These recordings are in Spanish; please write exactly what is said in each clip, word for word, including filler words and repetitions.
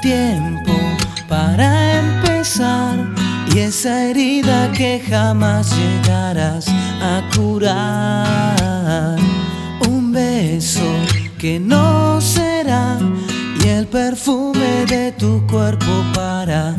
tiempo para empezar y esa herida que jamás llegarás a curar. Un beso que no será y el perfume de tu cuerpo para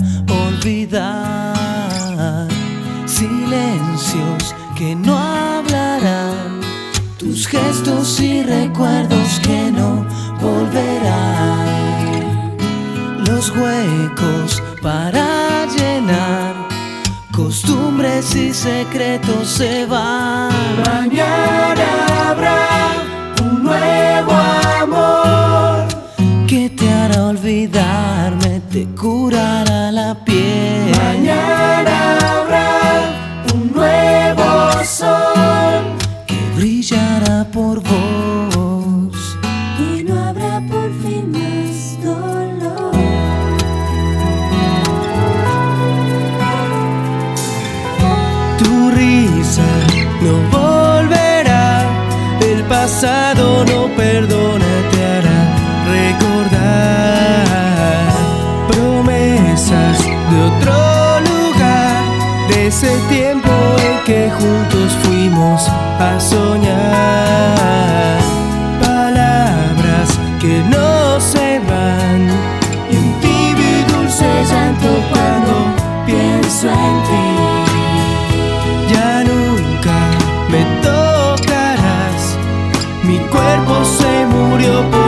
olvidar. Silencios que no hablarán, tus gestos y recuerdos que no volverán. Los huecos para llenar, costumbres y secretos se van. Mañana habrá un nuevo amor que te hará olvidarme, te curará la piel. Mañana habrá un nuevo sol que brillará por vos y no habrá por fin más dolor. Tu risa no volverá, el pasado no perdona, te hará recordar promesas de otro lugar, de ese tiempo en que juntos fuimos a soñar. Palabras que no se van Y un tibio y dulce llanto cuando pienso en ti. Ya nunca me tocarás, mi cuerpo se murió por